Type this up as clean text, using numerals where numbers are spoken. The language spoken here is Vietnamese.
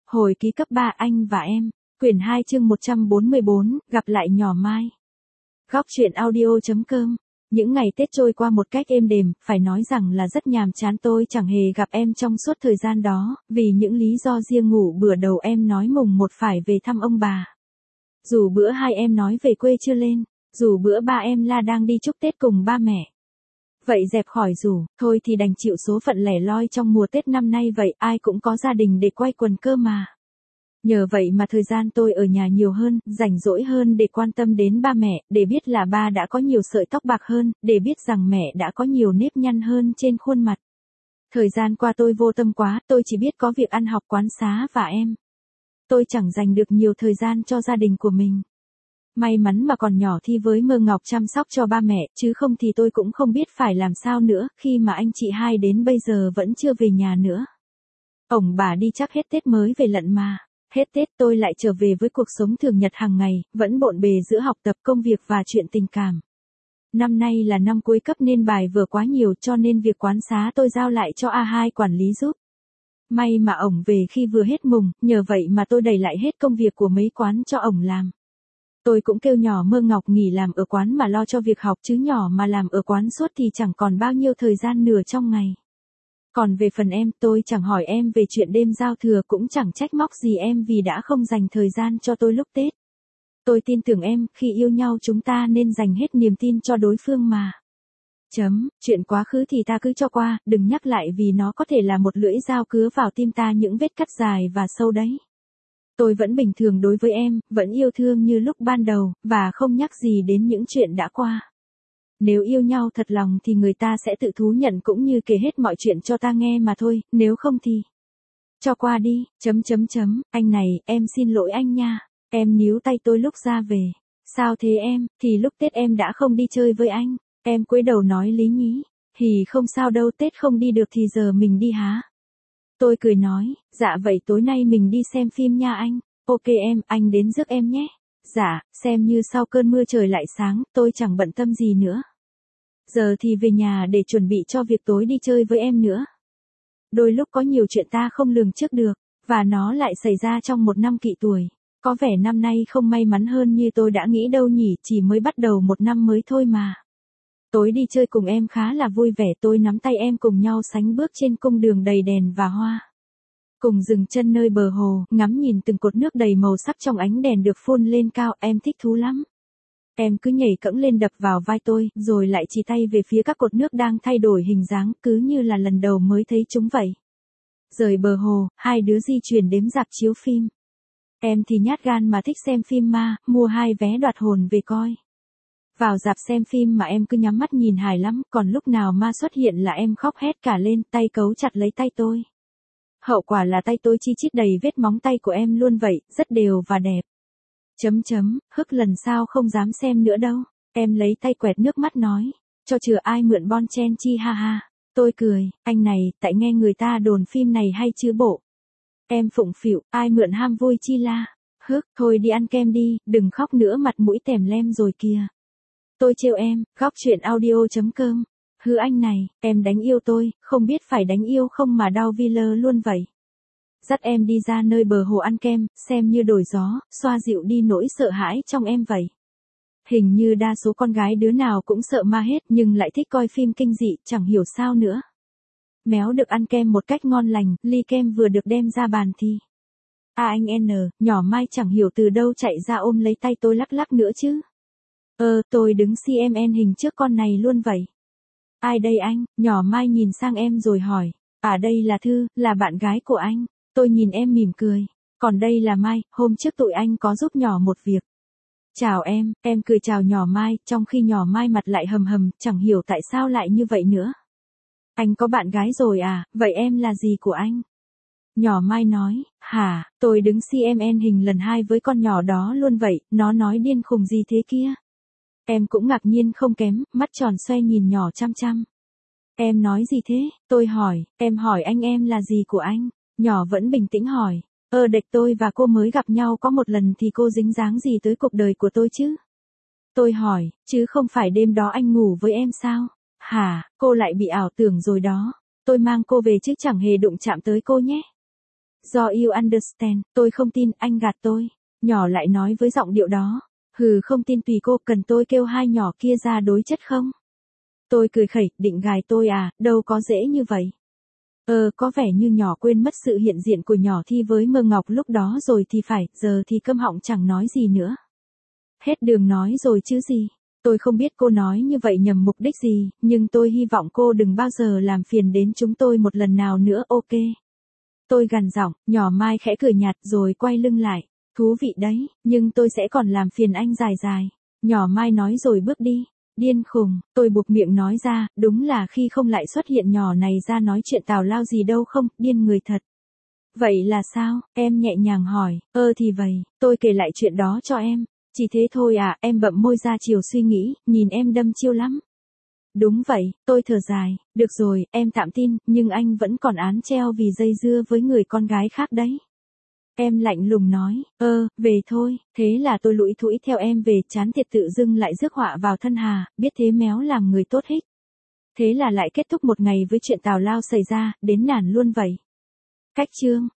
Hồi ký cấp 3 anh và em. Quyển 2 chương 144, gặp lại nhỏ Mai. Góc truyện audio.com. Những ngày Tết trôi qua một cách êm đềm, phải nói rằng là rất nhàm chán, tôi chẳng hề gặp em trong suốt thời gian đó, vì những lý do riêng. Ngủ bữa đầu em nói mùng 1 phải về thăm ông bà. Dù bữa 2 em nói về quê chưa lên, dù bữa 3 em la đang đi chúc Tết cùng ba mẹ. Vậy dẹp khỏi rủ, thôi thì đành chịu số phận lẻ loi trong mùa Tết năm nay vậy, ai cũng có gia đình để quây quần cơ mà. Nhờ vậy mà thời gian tôi ở nhà nhiều hơn, rảnh rỗi hơn để quan tâm đến ba mẹ, để biết là ba đã có nhiều sợi tóc bạc hơn, để biết rằng mẹ đã có nhiều nếp nhăn hơn trên khuôn mặt. Thời gian qua tôi vô tâm quá, tôi chỉ biết có việc ăn học quán xá và em. Tôi chẳng dành được nhiều thời gian cho gia đình của mình. May mắn mà còn nhỏ thì với mơ ngọc chăm sóc cho ba mẹ, chứ không thì tôi cũng không biết phải làm sao nữa, khi mà anh chị hai đến bây giờ vẫn chưa về nhà nữa. Ổng bà đi chắc hết Tết mới về lận mà. Hết Tết tôi lại trở về với cuộc sống thường nhật hàng ngày, vẫn bộn bề giữa học tập, công việc và chuyện tình cảm. Năm nay là năm cuối cấp nên bài vở quá nhiều, cho nên việc quán xá tôi giao lại cho A2 quản lý giúp. May mà ổng về khi vừa hết mùng, nhờ vậy mà tôi đẩy lại hết công việc của mấy quán cho ổng làm. Tôi cũng kêu nhỏ Mơ Ngọc nghỉ làm ở quán mà lo cho việc học, chứ nhỏ mà làm ở quán suốt thì chẳng còn bao nhiêu thời gian nửa trong ngày. Còn về phần em, tôi chẳng hỏi em về chuyện đêm giao thừa, cũng chẳng trách móc gì em vì đã không dành thời gian cho tôi lúc Tết. Tôi tin tưởng em, khi yêu nhau chúng ta nên dành hết niềm tin cho đối phương mà. Chuyện quá khứ thì ta cứ cho qua, đừng nhắc lại vì nó có thể là một lưỡi dao cứa vào tim ta những vết cắt dài và sâu đấy. Tôi vẫn bình thường đối với em, vẫn yêu thương như lúc ban đầu, và không nhắc gì đến những chuyện đã qua. Nếu yêu nhau thật lòng thì người ta sẽ tự thú nhận cũng như kể hết mọi chuyện cho ta nghe mà thôi, nếu không thì cho qua đi. Anh này, em xin lỗi anh nha. Em níu tay tôi lúc ra về. Sao thế em, thì lúc Tết em đã không đi chơi với anh. Em cúi đầu nói lý nhí. Thì không sao đâu, Tết không đi được thì giờ mình đi hả? Tôi cười nói, dạ vậy tối nay mình đi xem phim nha anh. Ok em, anh đến rước em nhé. Dạ, xem như sau cơn mưa trời lại sáng, tôi chẳng bận tâm gì nữa. Giờ thì về nhà để chuẩn bị cho việc tối đi chơi với em nữa. Đôi lúc có nhiều chuyện ta không lường trước được, và nó lại xảy ra trong một năm kỷ tuổi. Có vẻ năm nay không may mắn hơn như tôi đã nghĩ đâu nhỉ, chỉ mới bắt đầu một năm mới thôi mà. Tối đi chơi cùng em khá là vui vẻ, tôi nắm tay em cùng nhau sánh bước trên cung đường đầy đèn và hoa. Cùng dừng chân nơi bờ hồ, ngắm nhìn từng cột nước đầy màu sắc trong ánh đèn được phun lên cao, em thích thú lắm. Em cứ nhảy cẫng lên đập vào vai tôi, rồi lại chỉ tay về phía các cột nước đang thay đổi hình dáng, cứ như là lần đầu mới thấy chúng vậy. Rời bờ hồ, hai đứa di chuyển đến rạp chiếu phim. Em thì nhát gan mà thích xem phim ma, mua 2 vé đoạt hồn về coi. Vào rạp xem phim mà em cứ nhắm mắt nhìn hài lắm, còn lúc nào ma xuất hiện là em khóc hét cả lên, tay cấu chặt lấy tay tôi. Hậu quả là tay tôi chi chít đầy vết móng tay của em luôn vậy, rất đều và đẹp. Hức lần sau không dám xem nữa đâu. Em lấy tay quẹt nước mắt nói, cho chừa ai mượn bon chen chi ha ha. Tôi cười, anh này, tại nghe người ta đồn phim này hay chứ bộ. Em phụng phịu, ai mượn ham vui chi la. Hức, thôi đi ăn kem đi, đừng khóc nữa, mặt mũi tèm lem rồi kìa. Tôi trêu em, góc truyện audio.com. Hứ anh này, em đánh yêu tôi, không biết phải đánh yêu không mà đau vi lơ luôn vậy. Dắt em đi ra nơi bờ hồ ăn kem, xem như đổi gió, xoa dịu đi nỗi sợ hãi trong em vậy. Hình như đa số con gái đứa nào cũng sợ ma hết nhưng lại thích coi phim kinh dị, chẳng hiểu sao nữa. Méo được ăn kem một cách ngon lành, ly kem vừa được đem ra bàn thì anh nhỏ Mai chẳng hiểu từ đâu chạy ra ôm lấy tay tôi lắc lắc nữa chứ. Tôi đứng CMN hình trước con này luôn vậy. Ai đây anh? Nhỏ Mai nhìn sang em rồi hỏi. Đây là Thư, là bạn gái của anh. Tôi nhìn em mỉm cười. Còn đây là Mai, hôm trước tụi anh có giúp nhỏ một việc. Chào em cười chào nhỏ Mai, trong khi nhỏ Mai mặt lại hầm hầm, chẳng hiểu tại sao lại như vậy nữa. Anh có bạn gái rồi à, vậy em là gì của anh? Nhỏ Mai nói, hả, tôi đứng CMN hình lần 2 với con nhỏ đó luôn vậy, nó nói điên khùng gì thế kia. Em cũng ngạc nhiên không kém, mắt tròn xoe nhìn nhỏ chăm chăm. Em nói gì thế? Tôi hỏi, em hỏi anh em là gì của anh? Nhỏ vẫn bình tĩnh hỏi, đệch tôi và cô mới gặp nhau có một lần thì cô dính dáng gì tới cuộc đời của tôi chứ? Tôi hỏi, chứ không phải đêm đó anh ngủ với em sao? Hả, cô lại bị ảo tưởng rồi đó. Tôi mang cô về chứ chẳng hề đụng chạm tới cô nhé. Do you understand, tôi không tin, anh gạt tôi. Nhỏ lại nói với giọng điệu đó. Hừ, không tin tùy cô, cần tôi kêu hai nhỏ kia ra đối chất không? Tôi cười khẩy, định gài tôi à, đâu có dễ như vậy. Có vẻ như nhỏ quên mất sự hiện diện của nhỏ Thi với Mơ Ngọc lúc đó rồi thì phải, giờ thì câm họng chẳng nói gì nữa. Hết đường nói rồi chứ gì. Tôi không biết cô nói như vậy nhằm mục đích gì, nhưng tôi hy vọng cô đừng bao giờ làm phiền đến chúng tôi một lần nào nữa, ok? Tôi gằn giọng, nhỏ Mai khẽ cười nhạt rồi quay lưng lại. Thú vị đấy, nhưng tôi sẽ còn làm phiền anh dài dài. Nhỏ Mai nói rồi bước đi. Điên khùng, tôi buộc miệng nói ra, đúng là khi không lại xuất hiện nhỏ này ra nói chuyện tào lao gì đâu không, điên người thật. Vậy là sao, em nhẹ nhàng hỏi, thì vậy, tôi kể lại chuyện đó cho em. Chỉ thế thôi à, em bậm môi ra chiều suy nghĩ, nhìn em đâm chiêu lắm. Đúng vậy, tôi thở dài, được rồi, em tạm tin, nhưng anh vẫn còn án treo vì dây dưa với người con gái khác đấy. Em lạnh lùng nói, về thôi, thế là tôi lủi thủi theo em về, chán thiệt tự dưng lại rước họa vào thân hà, biết thế méo làm người tốt hích. Thế là lại kết thúc một ngày với chuyện tào lao xảy ra, đến nản luôn vậy. Cách chương